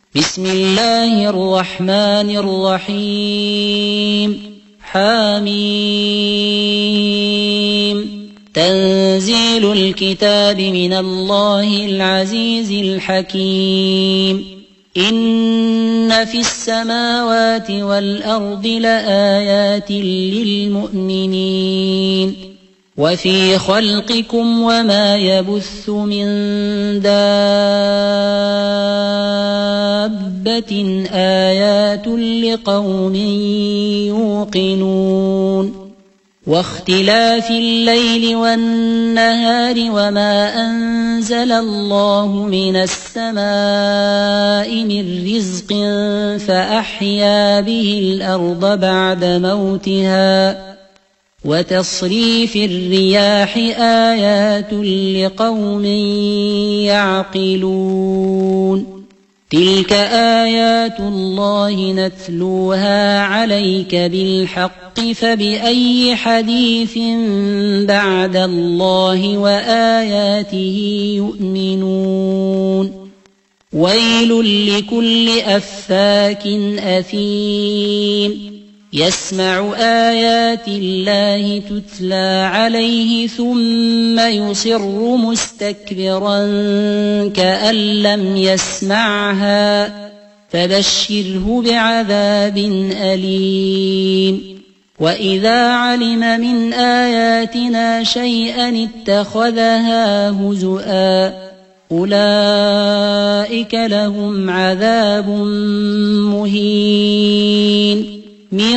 بسم الله الرحمن الرحيم حميم تنزيل الكتاب من الله العزيز الحكيم إن في السماوات والأرض لآيات للمؤمنين وفي خلقكم وما يبث من دابة آيات لقوم يوقنون واختلاف الليل والنهار وما أنزل الله من السماء من رزق فأحيا به الأرض بعد موتها وتصريف الرياح آيات لقوم يعقلون تلك آيات الله نتلوها عليك بالحق فبأي حديث بعد الله وآياته يؤمنون ويل لكل أفاك أثيم يسمع آيات الله تتلى عليه ثم يصر مستكبرا كأن لم يسمعها فبشره بعذاب أليم وإذا علم من آياتنا شيئا اتخذها هزؤا أولئك لهم عذاب مهين من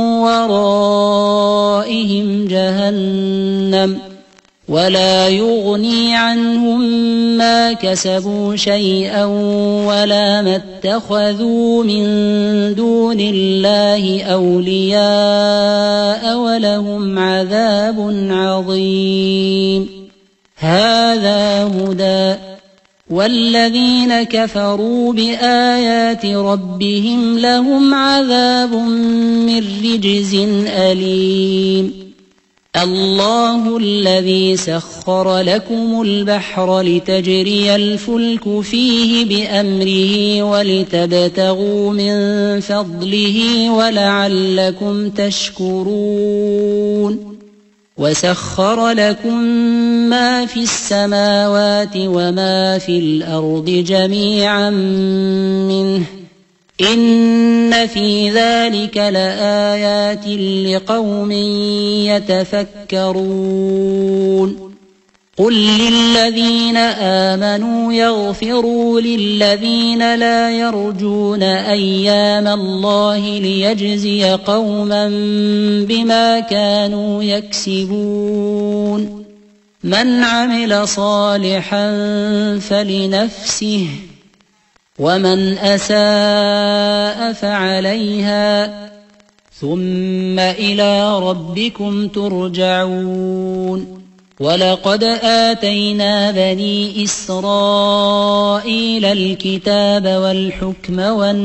ورائهم جهنم ولا يغني عنهم ما كسبوا شيئا ولا ما اتخذوا من دون الله أولياء ولهم عذاب عظيم هذا هدى والذين كفروا بآيات ربهم لهم عذاب من رجز أليم الله الذي سخر لكم البحر لتجري الفلك فيه بأمره ولتبتغوا من فضله ولعلكم تشكرون وسخر لكم ما في السماوات وما في الأرض جميعا منه إن في ذلك لآيات لقوم يتفكرون قل للذين آمنوا يغفروا للذين لا يرجون أيام الله ليجزي قوما بما كانوا يكسبون من عمل صالحا فلنفسه ومن أساء فعليها ثم إلى ربكم ترجعون ولقد آتينا بني إسرائيل الكتاب والحكم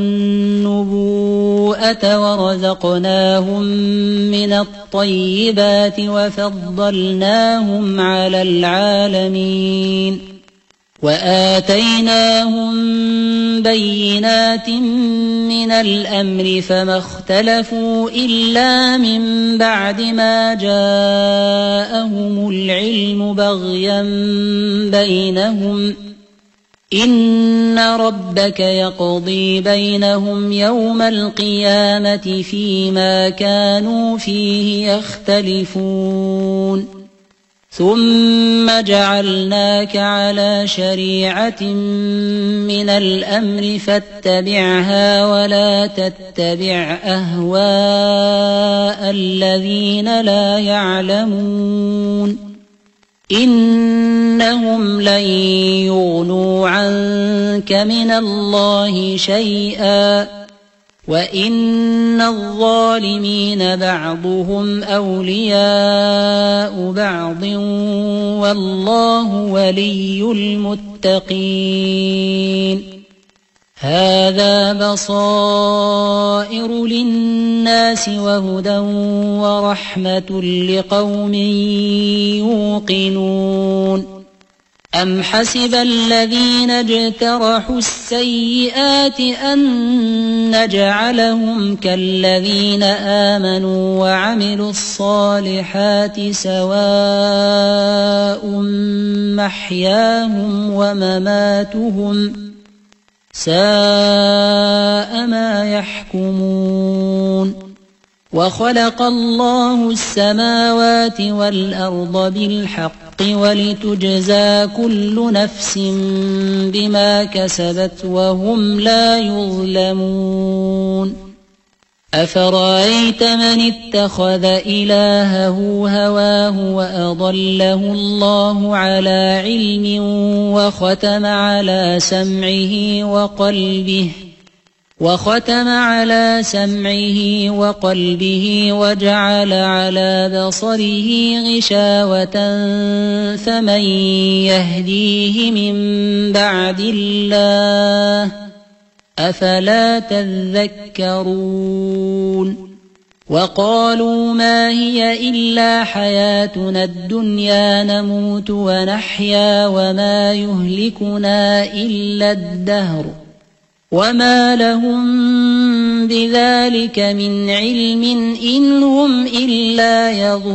والنبوءة ورزقناهم من الطيبات وفضلناهم على العالمين وآتيناهم بينات من الأمر فما اختلفوا إلا من بعد ما جاءهم العلم بغيا بينهم إن ربك يقضي بينهم يوم القيامة فيما كانوا فيه يختلفون ثم جعلناك على شريعة من الأمر فاتبعها ولا تتبع أهواء الذين لا يعلمون إنهم لن يغنوا عنك من الله شيئا وإن الظالمين بعضهم أولياء بعض والله ولي المتقين هذا بصائر للناس وهدى ورحمة لقوم يوقنون أم حسب الذين اجترحوا السيئات أن نجعلهم كالذين آمنوا وعملوا الصالحات سواء محياهم ومماتهم ساء ما يحكمون وخلق الله السماوات والأرض بالحق ولتجزى كل نفس بما كسبت وهم لا يظلمون أفرأيت من اتخذ إلهه هواه وأضله الله على علم وختم على سمعه وقلبه وجعل على بصره غشاوة فمن يهديه من بعد الله أفلا تذكرون وقالوا ما هي إلا حياتنا الدنيا نموت ونحيا وما يهلكنا إلا الدهر وما لهم بذلك من علم إن هم إلا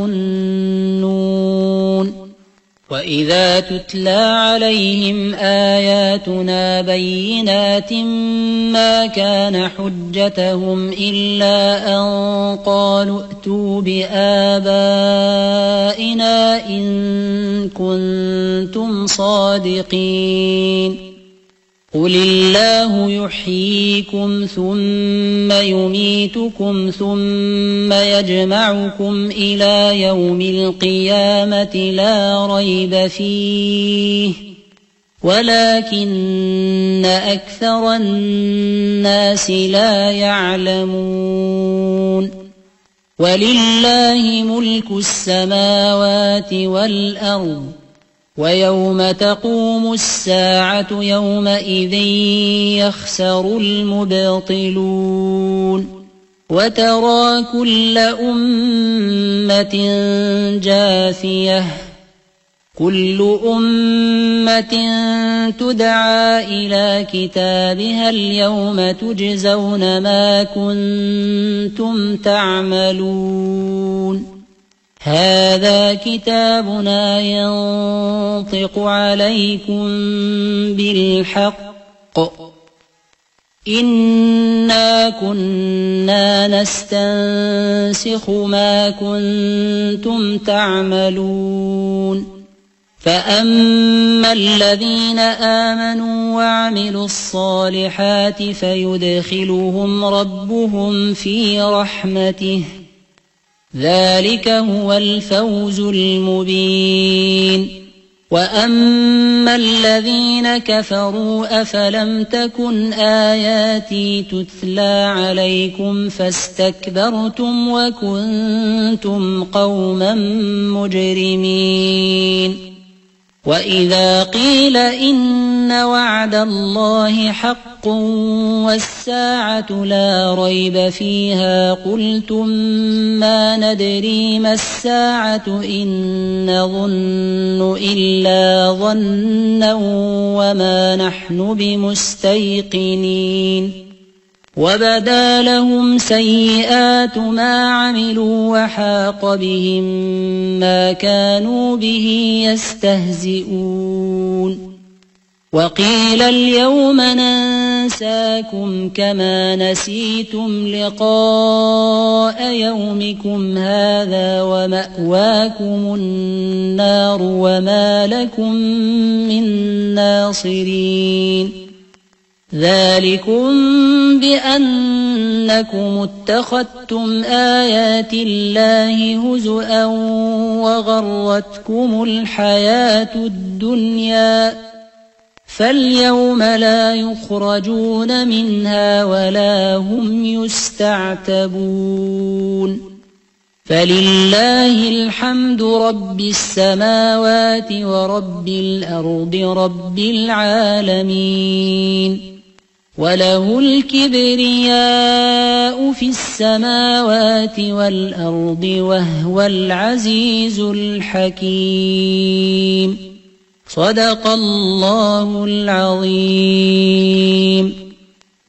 يظنون وإذا تتلى عليهم آياتنا بينات ما كان حجتهم إلا أن قالوا ائتوا بآبائنا إن كنتم صادقين قل الله يحييكم ثم يميتكم ثم يجمعكم إلى يوم القيامة لا ريب فيه ولكن أكثر الناس لا يعلمون ولله ملك السماوات والأرض ويوم تقوم الساعة يومئذ يخسر المبطلون وترى كل أمة جاثية كل أمة تدعى إلى كتابها اليوم تجزون ما كنتم تعملون هذا كتابنا ينطق عليكم بالحق إنا كنا نستنسخ ما كنتم تعملون فأما الذين آمنوا وعملوا الصالحات فيدخلهم ربهم في رحمته ذلك هو الفوز المبين وأما الذين كفروا أفلم تكن آياتي تتلى عليكم فاستكبرتم وكنتم قوما مجرمين وإذا قيل إن وعد الله حق والساعة لا ريب فيها قلتم ما ندري ما الساعة إن نظن إلا ظنا وما نحن بمستيقنين وبدا لهم سيئات ما عملوا وحاق بهم ما كانوا به يستهزئون وقيل اليوم ننساكم كما نسيتم لقاء يومكم هذا ومأواكم النار وما لكم من ناصرين ذلكم بأنكم اتخذتم آيات الله هزؤا وغرتكم الحياة الدنيا فاليوم لا يخرجون منها ولا هم يستعتبون فلله الحمد رب السماوات ورب الأرض رب العالمين وله الكبرياء في السماوات والأرض وهو العزيز الحكيم صدق الله العظيم.